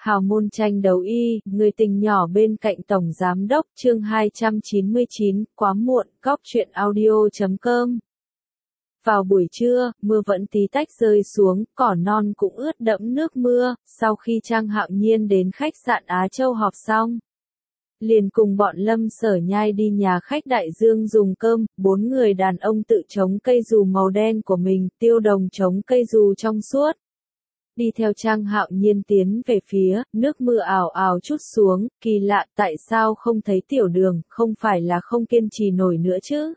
Hào môn tranh đấu y, người tình nhỏ bên cạnh Tổng Giám đốc, chương 299, quá muộn, góc truyện audio.com. Vào buổi trưa, mưa vẫn tí tách rơi xuống, cỏ non cũng ướt đẫm nước mưa, sau khi Trang Hạo Nhiên đến khách sạn Á Châu họp xong. Liền cùng bọn Lâm Sở Nhai đi nhà khách Đại Dương dùng cơm, 4 người đàn ông tự chống cây dù màu đen của mình, Tiêu Đồng chống cây dù trong suốt. Đi theo Trang Hạo Nhiên tiến về phía, nước mưa ào ào trút xuống, kỳ lạ tại sao không thấy Tiểu Đường, không phải là không kiên trì nổi nữa chứ.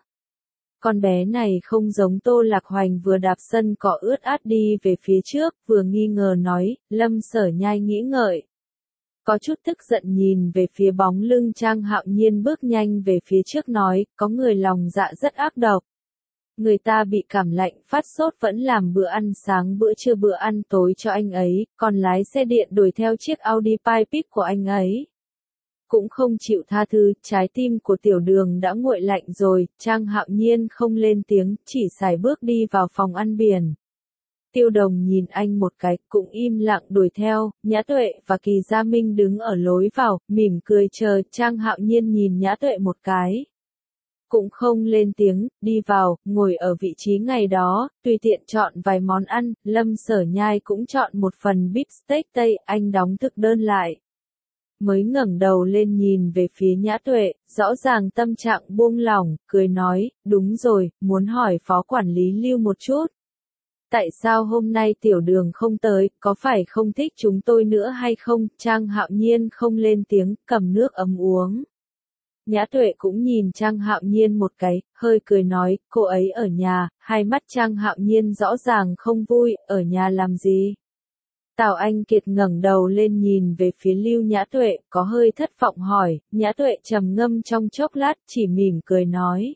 Con bé này không giống Tô Lạc Hoành vừa đạp sân cỏ ướt át đi về phía trước, vừa nghi ngờ nói, Lâm Sở Nhai nghĩ ngợi. Có chút tức giận nhìn về phía bóng lưng Trang Hạo Nhiên bước nhanh về phía trước nói, có người lòng dạ rất ác độc. Người ta bị cảm lạnh phát sốt vẫn làm bữa ăn sáng bữa trưa bữa ăn tối cho anh ấy, còn lái xe điện đuổi theo chiếc Audi Pipip của anh ấy. Cũng không chịu tha thứ, trái tim của Tiểu Đường đã nguội lạnh rồi, Trang Hạo Nhiên không lên tiếng, chỉ sải bước đi vào phòng ăn biển. Tiêu Đồng nhìn anh một cái, cũng im lặng đuổi theo, Nhã Tuệ và Kỳ Gia Minh đứng ở lối vào, mỉm cười chờ, Trang Hạo Nhiên nhìn Nhã Tuệ một cái. Cũng không lên tiếng, đi vào, ngồi ở vị trí ngày đó, tùy tiện chọn vài món ăn, Lâm Sở Nhai cũng chọn một phần beef steak Tây, anh đóng thực đơn lại. Mới ngẩng đầu lên nhìn về phía Nhã Tuệ, rõ ràng tâm trạng buông lỏng, cười nói, đúng rồi, muốn hỏi phó quản lý Lưu một chút. Tại sao hôm nay Tiểu Đường không tới, có phải không thích chúng tôi nữa hay không? Trang Hạo Nhiên không lên tiếng, cầm nước ấm uống. Nhã Tuệ cũng nhìn Trang Hạo Nhiên một cái, hơi cười nói, cô ấy ở nhà, hai mắt Trang Hạo Nhiên rõ ràng không vui, ở nhà làm gì? Tào Anh Kiệt ngẩng đầu lên nhìn về phía Lưu Nhã Tuệ, có hơi thất vọng hỏi, Nhã Tuệ trầm ngâm trong chốc lát, chỉ mỉm cười nói.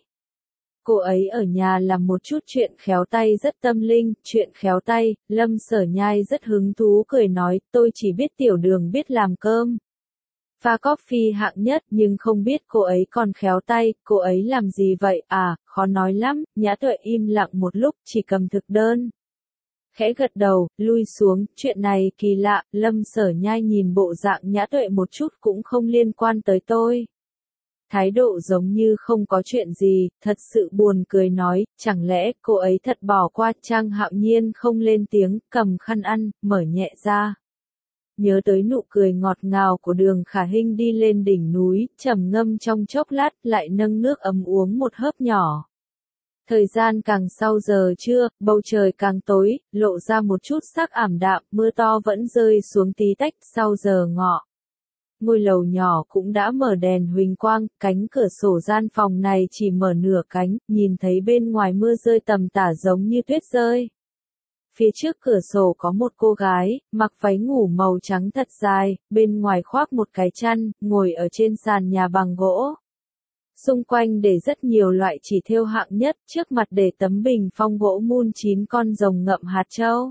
Cô ấy ở nhà làm một chút chuyện khéo tay rất tâm linh, chuyện khéo tay, Lâm Sở Nhai rất hứng thú cười nói, tôi chỉ biết Tiểu Đường biết làm cơm. Pha coffee hạng nhất nhưng không biết cô ấy còn khéo tay, cô ấy làm gì vậy à, khó nói lắm, Nhã Tuệ im lặng một lúc, chỉ cầm thực đơn. Khẽ gật đầu, lui xuống, chuyện này kỳ lạ, Lâm Sở Nhai nhìn bộ dạng Nhã Tuệ một chút cũng không liên quan tới tôi. Thái độ giống như không có chuyện gì, thật sự buồn cười nói, chẳng lẽ cô ấy thật bỏ qua. Trang Hạo Nhiên không lên tiếng, cầm khăn ăn, mở nhẹ ra. Nhớ tới nụ cười ngọt ngào của Đường Khả Hinh đi lên đỉnh núi, trầm ngâm trong chốc lát, lại nâng nước ấm uống một hớp nhỏ. Thời gian càng sau giờ trưa, bầu trời càng tối, lộ ra một chút sắc ảm đạm, mưa to vẫn rơi xuống tí tách sau giờ ngọ. Ngôi lầu nhỏ cũng đã mở đèn huỳnh quang, cánh cửa sổ gian phòng này chỉ mở nửa cánh, nhìn thấy bên ngoài mưa rơi tầm tả giống như tuyết rơi. Phía trước cửa sổ có một cô gái, mặc váy ngủ màu trắng thật dài, bên ngoài khoác một cái chăn, ngồi ở trên sàn nhà bằng gỗ. Xung quanh để rất nhiều loại chỉ thêu hạng nhất, trước mặt để tấm bình phong gỗ mun 9 con rồng ngậm hạt châu.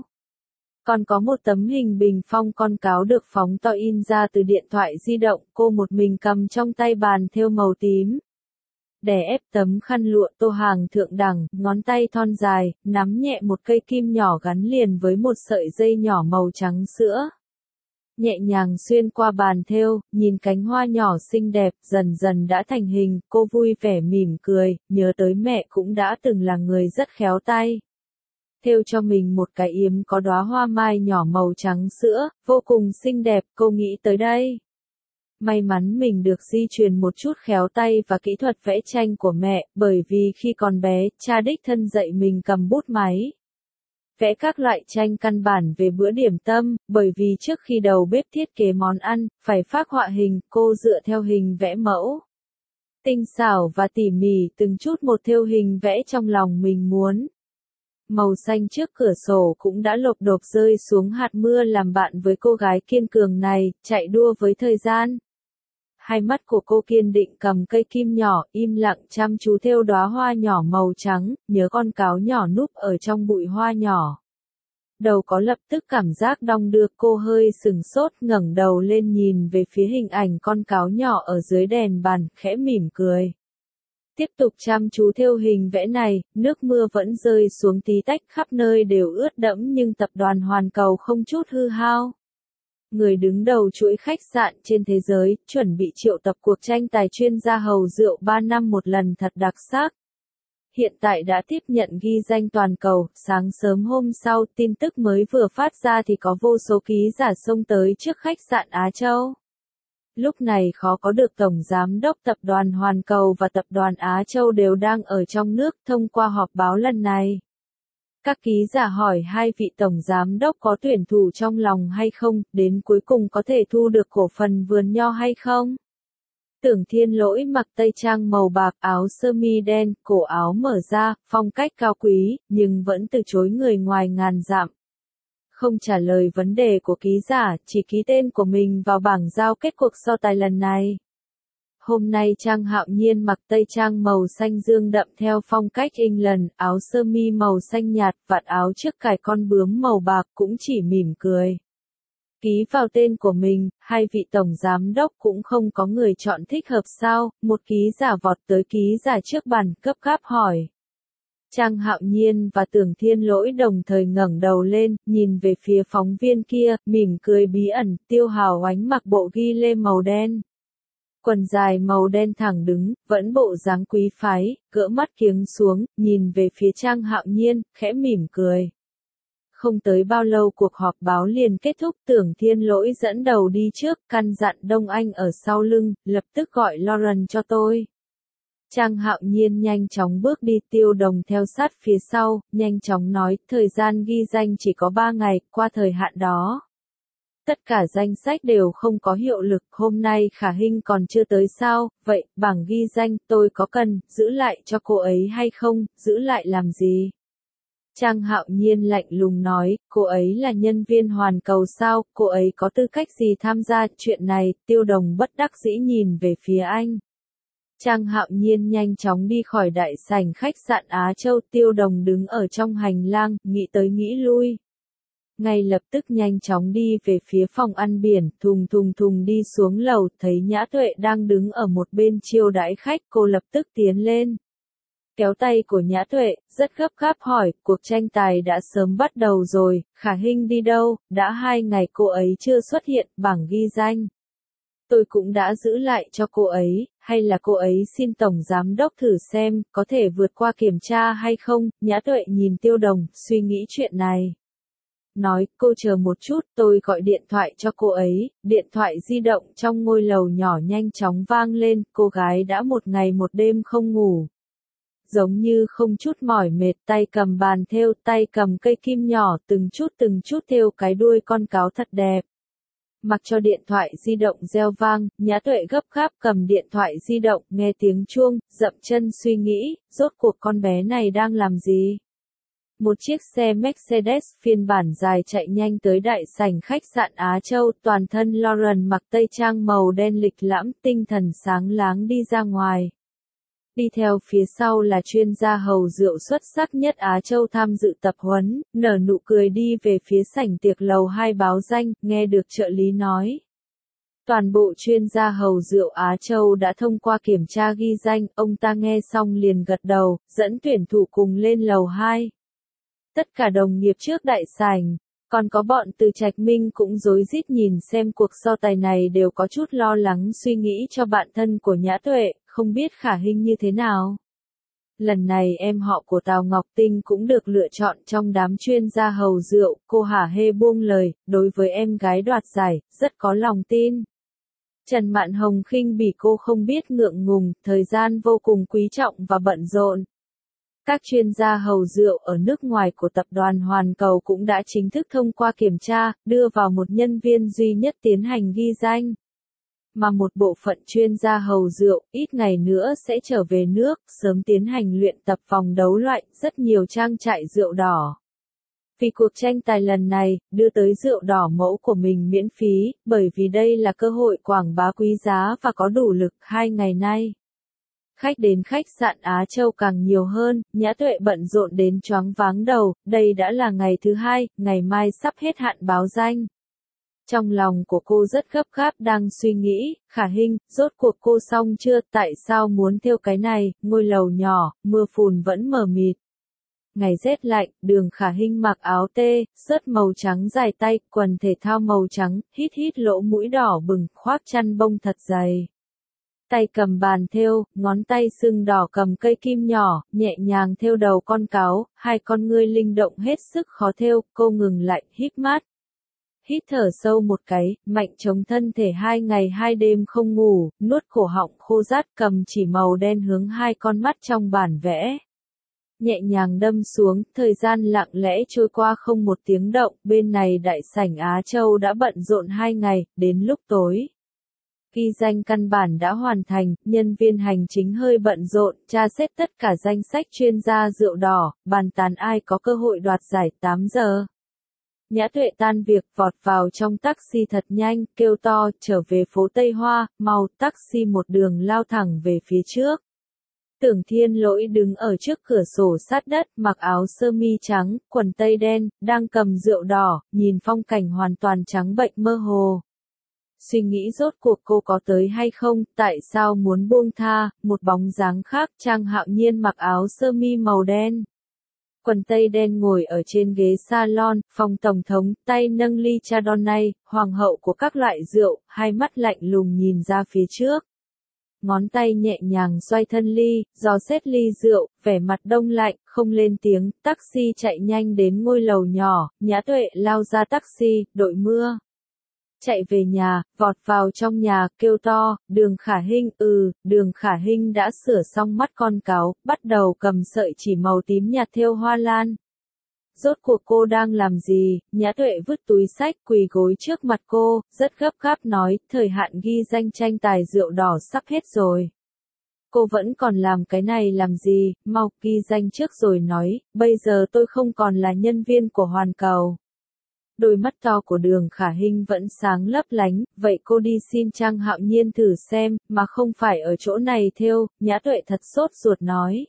Còn có một tấm hình bình phong con cáo được phóng to in ra từ điện thoại di động, cô một mình cầm trong tay bàn thêu màu tím. Đè ép tấm khăn lụa tô hàng thượng đẳng, ngón tay thon dài, nắm nhẹ một cây kim nhỏ gắn liền với một sợi dây nhỏ màu trắng sữa. Nhẹ nhàng xuyên qua bàn thêu, nhìn cánh hoa nhỏ xinh đẹp, dần dần đã thành hình, cô vui vẻ mỉm cười, nhớ tới mẹ cũng đã từng là người rất khéo tay. Thêu cho mình một cái yếm có đóa hoa mai nhỏ màu trắng sữa, vô cùng xinh đẹp, cô nghĩ tới đây. May mắn mình được di truyền một chút khéo tay và kỹ thuật vẽ tranh của mẹ, bởi vì khi còn bé, cha đích thân dạy mình cầm bút máy. Vẽ các loại tranh căn bản về bữa điểm tâm, bởi vì trước khi đầu bếp thiết kế món ăn, phải phác họa hình, cô dựa theo hình vẽ mẫu. Tinh xảo và tỉ mỉ từng chút một thêu hình vẽ trong lòng mình muốn. Màu xanh trước cửa sổ cũng đã lộp độp rơi xuống hạt mưa làm bạn với cô gái kiên cường này, chạy đua với thời gian. Hai mắt của cô kiên định cầm cây kim nhỏ, im lặng chăm chú thêu đóa hoa nhỏ màu trắng, nhớ con cáo nhỏ núp ở trong bụi hoa nhỏ. Đầu có lập tức cảm giác đong đưa, cô hơi sừng sốt ngẩng đầu lên nhìn về phía hình ảnh con cáo nhỏ ở dưới đèn bàn, khẽ mỉm cười. Tiếp tục chăm chú thêu hình vẽ này, nước mưa vẫn rơi xuống tí tách khắp nơi đều ướt đẫm nhưng tập đoàn Hoàn Cầu không chút hư hao. người đứng đầu chuỗi khách sạn trên thế giới, chuẩn bị triệu tập cuộc tranh tài chuyên gia hầu rượu 3 năm một lần thật đặc sắc. Hiện tại đã tiếp nhận ghi danh toàn cầu, sáng sớm hôm sau, tin tức mới vừa phát ra thì có vô số ký giả xông tới trước khách sạn Á Châu. Lúc này khó có được Tổng Giám đốc Tập đoàn Hoàn Cầu và Tập đoàn Á Châu đều đang ở trong nước thông qua họp báo lần này. Các ký giả hỏi hai vị Tổng Giám đốc có tuyển thủ trong lòng hay không, đến cuối cùng có thể thu được cổ phần vườn nho hay không? Tưởng Thiên Lỗi mặc tây trang màu bạc, áo sơ mi đen, cổ áo mở ra, phong cách cao quý, nhưng vẫn từ chối người ngoài ngàn dặm. Không trả lời vấn đề của ký giả, chỉ ký tên của mình vào bảng giao kết cuộc so tài lần này. Hôm nay Trang Hạo Nhiên mặc tây trang màu xanh dương đậm theo phong cách England, áo sơ mi màu xanh nhạt, vạt áo trước cài con bướm màu bạc cũng chỉ mỉm cười. Ký vào tên của mình, hai vị tổng giám đốc cũng không có người chọn thích hợp sao, một ký giả vọt tới ký giả trước bàn, gấp gáp hỏi. Trang Hạo Nhiên và Tưởng Thiên Lỗi đồng thời ngẩng đầu lên, nhìn về phía phóng viên kia, mỉm cười bí ẩn, Tiêu Hào Oánh mặc bộ ghi lê màu đen. Quần dài màu đen thẳng đứng, vẫn bộ dáng quý phái, gỡ mắt kiếng xuống, nhìn về phía Trang Hạo Nhiên, khẽ mỉm cười. Không tới bao lâu cuộc họp báo liền kết thúc, Tưởng Thiên Lỗi dẫn đầu đi trước, căn dặn Đông Anh ở sau lưng, lập tức gọi Lauren cho tôi. Trang Hạo Nhiên nhanh chóng bước đi, Tiêu Đồng theo sát phía sau, nhanh chóng nói, thời gian ghi danh chỉ có 3 ngày, qua thời hạn đó. Tất cả danh sách đều không có hiệu lực, hôm nay Khả Hinh còn chưa tới sao, vậy, bảng ghi danh, tôi có cần, giữ lại cho cô ấy hay không, giữ lại làm gì? Trang Hạo Nhiên lạnh lùng nói, cô ấy là nhân viên Hoàn Cầu sao, cô ấy có tư cách gì tham gia chuyện này, Tiêu Đồng bất đắc dĩ nhìn về phía anh. Trang Hạo Nhiên nhanh chóng đi khỏi đại sảnh khách sạn Á Châu, Tiêu Đồng đứng ở trong hành lang, nghĩ tới nghĩ lui. Ngay lập tức nhanh chóng đi về phía phòng ăn biển, thùng thùng thùng đi xuống lầu, thấy Nhã Tuệ đang đứng ở một bên chiêu đãi khách, cô lập tức tiến lên. Kéo tay của Nhã Tuệ, rất gấp gáp hỏi, cuộc tranh tài đã sớm bắt đầu rồi, Khả Hinh đi đâu, đã 2 ngày cô ấy chưa xuất hiện, bảng ghi danh. Tôi cũng đã giữ lại cho cô ấy, hay là cô ấy xin Tổng Giám đốc thử xem, có thể vượt qua kiểm tra hay không, Nhã Tuệ nhìn Tiêu Đồng, suy nghĩ chuyện này. Nói, cô chờ một chút, tôi gọi điện thoại cho cô ấy, điện thoại di động trong ngôi lầu nhỏ nhanh chóng vang lên, cô gái đã 1 ngày 1 đêm không ngủ. Giống như không chút mỏi mệt, tay cầm bàn thêu, tay cầm cây kim nhỏ, từng chút thêu cái đuôi con cáo thật đẹp. Mặc cho điện thoại di động reo vang, Nhã Tuệ gấp gáp cầm điện thoại di động, nghe tiếng chuông, dậm chân suy nghĩ, rốt cuộc con bé này đang làm gì? Một chiếc xe Mercedes phiên bản dài chạy nhanh tới đại sảnh khách sạn Á Châu, toàn thân Lauren mặc tây trang màu đen lịch lãm, tinh thần sáng láng đi ra ngoài. Đi theo phía sau là chuyên gia hầu rượu xuất sắc nhất Á Châu tham dự tập huấn, nở nụ cười đi về phía sảnh tiệc lầu 2 báo danh, nghe được trợ lý nói. Toàn bộ chuyên gia hầu rượu Á Châu đã thông qua kiểm tra ghi danh, ông ta nghe xong liền gật đầu, dẫn tuyển thủ cùng lên lầu 2. Tất cả đồng nghiệp trước đại sảnh, còn có bọn từ Trạch Minh cũng rối rít nhìn xem cuộc so tài này đều có chút lo lắng suy nghĩ cho bạn thân của Nhã Tuệ, không biết Khả Hinh như thế nào. Lần này em họ của Tào Ngọc Tinh cũng được lựa chọn trong đám chuyên gia hầu rượu, cô hả hê buông lời, đối với em gái đoạt giải, rất có lòng tin. Trần Mạn Hồng khinh bỉ cô không biết ngượng ngùng, thời gian vô cùng quý trọng và bận rộn. Các chuyên gia hầu rượu ở nước ngoài của tập đoàn Hoàn Cầu cũng đã chính thức thông qua kiểm tra, đưa vào một nhân viên duy nhất tiến hành ghi danh. Mà một bộ phận chuyên gia hầu rượu, ít ngày nữa sẽ trở về nước, sớm tiến hành luyện tập vòng đấu loại, rất nhiều trang trại rượu đỏ. Vì cuộc tranh tài lần này, đưa tới rượu đỏ mẫu của mình miễn phí, bởi vì đây là cơ hội quảng bá quý giá và có đủ lực 2 ngày nay. Khách đến khách sạn Á Châu càng nhiều hơn, Nhã Tuệ bận rộn đến choáng váng đầu, đây đã là ngày thứ 2, ngày mai sắp hết hạn báo danh. Trong lòng của cô rất gấp gáp đang suy nghĩ, Khả Hinh, rốt cuộc cô xong chưa, tại sao muốn thêu cái này, ngôi lầu nhỏ, mưa phùn vẫn mờ mịt. Ngày rét lạnh, Đường Khả Hinh mặc áo tê, sớt màu trắng dài tay, quần thể thao màu trắng, hít hít lỗ mũi đỏ bừng, khoác chăn bông thật dày. Tay cầm bàn thêu, ngón tay sưng đỏ cầm cây kim nhỏ, nhẹ nhàng thêu đầu con cáo, hai con ngươi linh động hết sức khó thêu, cô ngừng lại, híp mắt. Hít thở sâu một cái, mạnh chống thân thể 2 ngày 2 đêm không ngủ, nuốt cổ họng khô rát cầm chỉ màu đen hướng hai con mắt trong bản vẽ. Nhẹ nhàng đâm xuống, thời gian lặng lẽ trôi qua không một tiếng động, bên này đại sảnh Á Châu đã bận rộn 2 ngày, đến lúc tối. Ghi danh căn bản đã hoàn thành, nhân viên hành chính hơi bận rộn, tra xét tất cả danh sách chuyên gia rượu đỏ, bàn tán ai có cơ hội đoạt giải 8 giờ. Nhã Tuệ tan việc vọt vào trong taxi thật nhanh, kêu to, trở về phố Tây Hoa, mau, taxi một đường lao thẳng về phía trước. Tưởng Thiên Lỗi đứng ở trước cửa sổ sát đất, mặc áo sơ mi trắng, quần tây đen, đang cầm rượu đỏ, nhìn phong cảnh hoàn toàn trắng bệnh mơ hồ. Suy nghĩ rốt cuộc cô có tới hay không, tại sao muốn buông tha, một bóng dáng khác, Trang Hạo Nhiên mặc áo sơ mi màu đen. Quần tây đen ngồi ở trên ghế salon, phòng tổng thống, tay nâng ly Chardonnay, hoàng hậu của các loại rượu, hai mắt lạnh lùng nhìn ra phía trước. Ngón tay nhẹ nhàng xoay thân ly, dò xét ly rượu, vẻ mặt đông lạnh, không lên tiếng, taxi chạy nhanh đến ngôi lầu nhỏ, Nhã Tuệ lao ra taxi, đội mưa. Chạy về nhà, vọt vào trong nhà, kêu to, Đường Khả Hinh, Đường Khả Hinh đã sửa xong mắt con cáo, bắt đầu cầm sợi chỉ màu tím nhạt thêu hoa lan. Rốt cuộc cô đang làm gì? Nhã Tuệ vứt túi sách quỳ gối trước mặt cô, rất gấp gáp nói, thời hạn ghi danh tranh tài rượu đỏ sắp hết rồi. Cô vẫn còn làm cái này làm gì, mau ghi danh trước rồi nói, bây giờ tôi không còn là nhân viên của Hoàn Cầu. Đôi mắt to của Đường Khả Hinh vẫn sáng lấp lánh, vậy cô đi xin Trang Hạo Nhiên thử xem, mà không phải ở chỗ này thêu, Nhã Tuệ thật sốt ruột nói.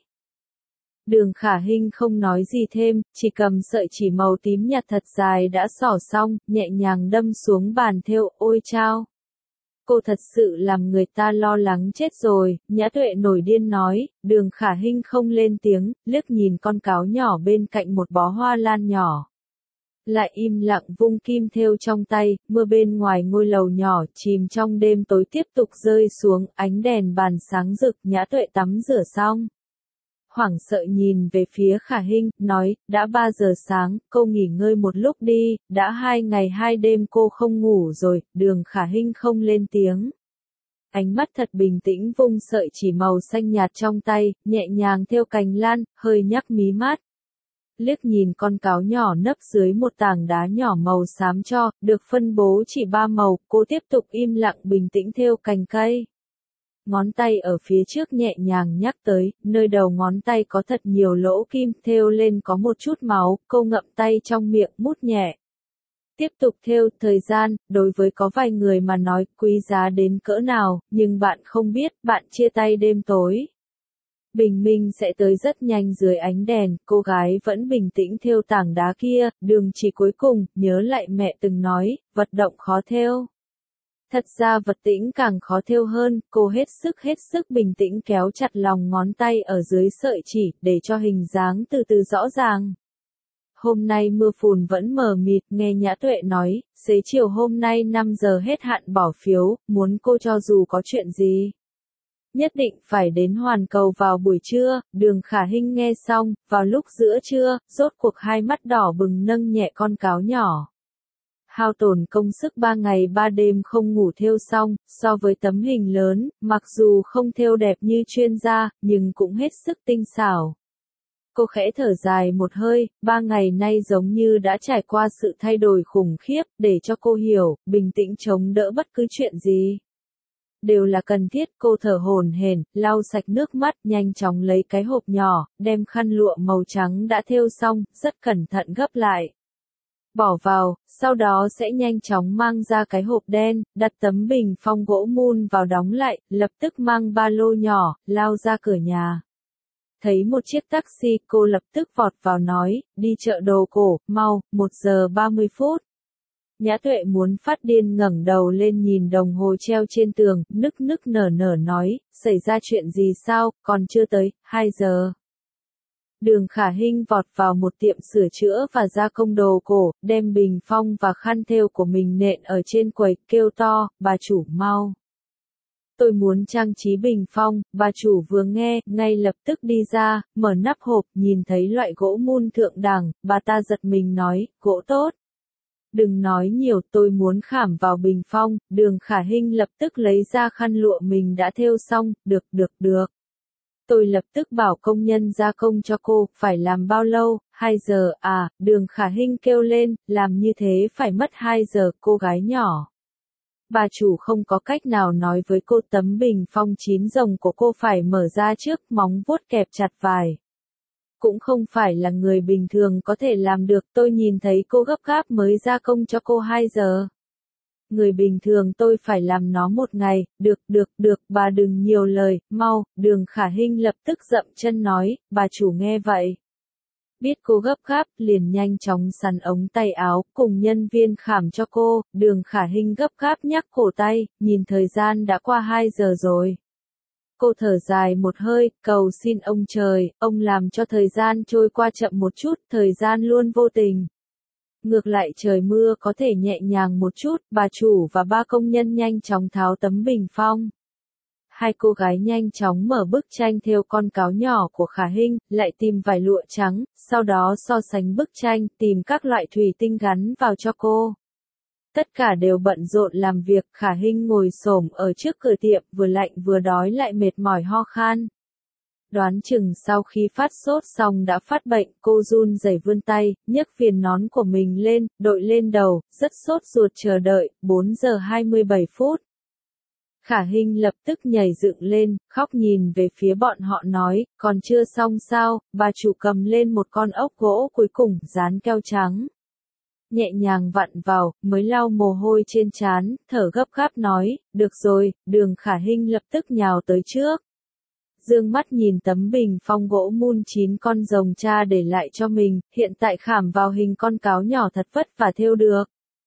Đường Khả Hinh không nói gì thêm, chỉ cầm sợi chỉ màu tím nhạt thật dài đã xỏ xong, nhẹ nhàng đâm xuống bàn thêu, ôi chao. Cô thật sự làm người ta lo lắng chết rồi, Nhã Tuệ nổi điên nói, Đường Khả Hinh không lên tiếng, liếc nhìn con cáo nhỏ bên cạnh một bó hoa lan nhỏ. Lại im lặng vung kim thêu trong tay, mưa bên ngoài ngôi lầu nhỏ chìm trong đêm tối tiếp tục rơi xuống, ánh đèn bàn sáng rực, Nhã Tuệ tắm rửa xong. Hoảng sợ nhìn về phía Khả Hinh, nói, đã 3 giờ sáng, cô nghỉ ngơi một lúc đi, đã 2 ngày 2 đêm cô không ngủ rồi, Đường Khả Hinh không lên tiếng. Ánh mắt thật bình tĩnh vung sợi chỉ màu xanh nhạt trong tay, nhẹ nhàng thêu cành lan, hơi nhắc mí mắt. Liếc nhìn con cáo nhỏ nấp dưới một tảng đá nhỏ màu xám cho, được phân bố chỉ 3 màu, cô tiếp tục im lặng bình tĩnh thêu cành cây. Ngón tay ở phía trước nhẹ nhàng nhắc tới, nơi đầu ngón tay có thật nhiều lỗ kim, thêu lên có một chút máu, cô ngậm tay trong miệng, mút nhẹ. Tiếp tục thêu, thời gian, đối với có vài người mà nói quý giá đến cỡ nào, nhưng bạn không biết, bạn chia tay đêm tối. Bình minh sẽ tới rất nhanh dưới ánh đèn, cô gái vẫn bình tĩnh thêu tảng đá kia, Đường Chỉ cuối cùng, nhớ lại mẹ từng nói, vật động khó thêu. Thật ra vật tĩnh càng khó thêu hơn, cô hết sức bình tĩnh kéo chặt lòng ngón tay ở dưới sợi chỉ, để cho hình dáng từ từ rõ ràng. Hôm nay mưa phùn vẫn mờ mịt, nghe Nhã Tuệ nói, xế chiều hôm nay 5 giờ hết hạn bỏ phiếu, muốn cô cho dù có chuyện gì. Nhất định phải đến Hoàn Cầu vào buổi trưa, Đường Khả Hinh nghe xong, vào lúc giữa trưa, rốt cuộc hai mắt đỏ bừng nâng nhẹ con cáo nhỏ. Hao tổn công sức 3 ngày 3 đêm không ngủ thêu xong, so với tấm hình lớn, mặc dù không thêu đẹp như chuyên gia, nhưng cũng hết sức tinh xảo. Cô khẽ thở dài một hơi, 3 ngày nay giống như đã trải qua sự thay đổi khủng khiếp, để cho cô hiểu, bình tĩnh chống đỡ bất cứ chuyện gì. Đều là cần thiết, cô thở hổn hển, lau sạch nước mắt, nhanh chóng lấy cái hộp nhỏ, đem khăn lụa màu trắng đã thêu xong, rất cẩn thận gấp lại. Bỏ vào, sau đó sẽ nhanh chóng mang ra cái hộp đen, đặt tấm bình phong gỗ mun vào đóng lại, lập tức mang ba lô nhỏ, lao ra cửa nhà. Thấy một chiếc taxi, cô lập tức vọt vào nói, đi chợ đồ cổ, mau, 1 giờ 30 phút. Nhã Tuệ muốn phát điên ngẩng đầu lên nhìn đồng hồ treo trên tường, nức nở nói, xảy ra chuyện gì sao, còn chưa tới, 2 giờ. Đường Khả Hinh vọt vào một tiệm sửa chữa và gia công đồ cổ, đem bình phong và khăn thêu của mình nện ở trên quầy, kêu to, bà chủ mau. Tôi muốn trang trí bình phong, bà chủ vừa nghe, ngay lập tức đi ra, mở nắp hộp, nhìn thấy loại gỗ mun thượng đẳng, bà ta giật mình nói, gỗ tốt. Đừng nói nhiều, tôi muốn khảm vào bình phong. Đường Khả Hinh lập tức lấy ra khăn lụa mình đã thêu xong, được. Tôi lập tức bảo công nhân gia công cho cô, phải làm bao lâu, 2 giờ, à, Đường Khả Hinh kêu lên, làm như thế phải mất 2 giờ, cô gái nhỏ. Bà chủ không có cách nào nói với cô tấm bình phong 9 rồng của cô phải mở ra trước, móng vuốt kẹp chặt vải. Cũng không phải là người bình thường có thể làm được, tôi nhìn thấy cô gấp gáp mới gia công cho cô 2 giờ. Người bình thường tôi phải làm nó 1 ngày, được, bà đừng nhiều lời, mau. Đường Khả Hinh lập tức dậm chân nói, bà chủ nghe vậy. Biết cô gấp gáp, liền nhanh chóng sắn ống tay áo, cùng nhân viên khảm cho cô. Đường Khả Hinh gấp gáp nhắc cổ tay, nhìn thời gian đã qua 2 giờ rồi. Cô thở dài một hơi, cầu xin ông trời, ông làm cho thời gian trôi qua chậm một chút, thời gian luôn vô tình. Ngược lại trời mưa có thể nhẹ nhàng một chút, bà chủ và 3 công nhân nhanh chóng tháo tấm bình phong. 2 cô gái nhanh chóng mở bức tranh thêu con cáo nhỏ của Khả Hinh, lại tìm vải lụa trắng, sau đó so sánh bức tranh, tìm các loại thủy tinh gắn vào cho cô. Tất cả đều bận rộn làm việc, Khả Hinh ngồi xổm ở trước cửa tiệm, vừa lạnh vừa đói lại mệt mỏi ho khan. Đoán chừng sau khi phát sốt xong đã phát bệnh, cô run rẩy vươn tay, nhấc viền nón của mình lên, đội lên đầu, rất sốt ruột chờ đợi, 4 giờ 27 phút. Khả Hinh lập tức nhảy dựng lên, khóc nhìn về phía bọn họ nói, còn chưa xong sao, bà chủ cầm lên một con ốc gỗ cuối cùng, dán keo trắng. Nhẹ nhàng vặn vào, mới lau mồ hôi trên trán, thở gấp gáp nói, được rồi. Đường Khả Hinh lập tức nhào tới trước. Dương mắt nhìn tấm bình phong gỗ mun 9 con rồng cha để lại cho mình, hiện tại khảm vào hình con cáo nhỏ thật vất vả thêu được.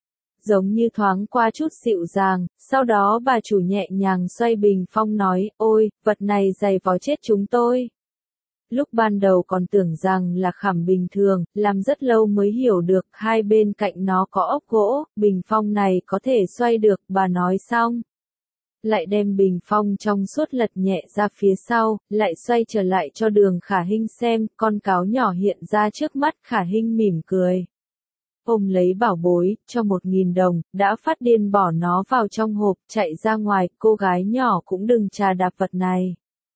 Giống như thoáng qua chút dịu dàng, sau đó bà chủ nhẹ nhàng xoay bình phong nói, ôi, vật này dày vò chết chúng tôi. Lúc ban đầu còn tưởng rằng là khảm bình thường, làm rất lâu mới hiểu được, hai bên cạnh nó có ốc gỗ, bình phong này có thể xoay được, bà nói xong. Lại đem bình phong trong suốt lật nhẹ ra phía sau, lại xoay trở lại cho Đường Khả Hinh xem, con cáo nhỏ hiện ra trước mắt. Khả Hinh mỉm cười. Ôm lấy bảo bối, cho 1.000 đồng, đã phát điên bỏ nó vào trong hộp, chạy ra ngoài, cô gái nhỏ cũng đừng trà đạp vật này.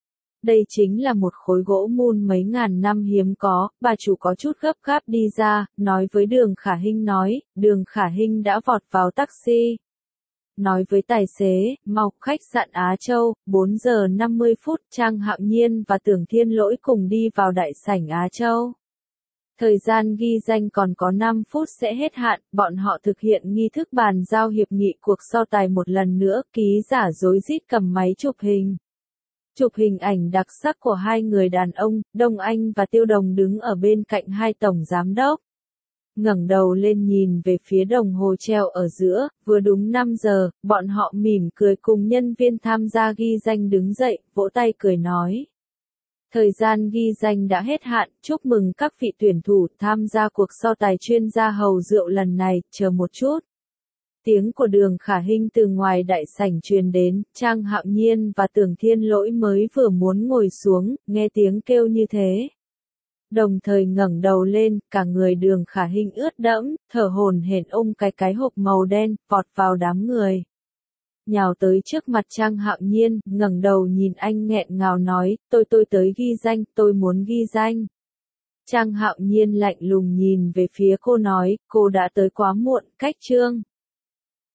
Đây chính là một khối gỗ mun mấy ngàn năm hiếm có, bà chủ có chút gấp gáp đi ra, nói với Đường Khả Hinh nói, Đường Khả Hinh đã vọt vào taxi. Nói với tài xế, mau, khách sạn Á Châu, 4 giờ 50 phút, Trang Hạo Nhiên và Tưởng Thiên Lỗi cùng đi vào đại sảnh Á Châu. Thời gian ghi danh còn có 5 phút sẽ hết hạn, bọn họ thực hiện nghi thức bàn giao hiệp nghị cuộc so tài một lần nữa, ký giả rối rít cầm máy chụp hình. Chụp hình ảnh đặc sắc của hai người đàn ông, Đông Anh và Tiêu Đồng đứng ở bên cạnh hai tổng giám đốc. Ngẩng đầu lên nhìn về phía đồng hồ treo ở giữa, vừa đúng 5 giờ, bọn họ mỉm cười cùng nhân viên tham gia ghi danh đứng dậy, vỗ tay cười nói. Thời gian ghi danh đã hết hạn, chúc mừng các vị tuyển thủ tham gia cuộc so tài chuyên gia hầu rượu lần này, chờ một chút. Tiếng của Đường Khả Hinh từ ngoài đại sảnh truyền đến, Trang Hạo Nhiên và Tưởng Thiên Lỗi mới vừa muốn ngồi xuống, nghe tiếng kêu như thế. Đồng thời ngẩng đầu lên, cả người Đường Khả Hinh ướt đẫm, thở hổn hển ôm cái hộp màu đen, vọt vào đám người. Nhào tới trước mặt Trang Hạo Nhiên, ngẩng đầu nhìn anh nghẹn ngào nói, tôi tới ghi danh, tôi muốn ghi danh. Trang Hạo Nhiên lạnh lùng nhìn về phía cô nói, cô đã tới quá muộn, cách chương.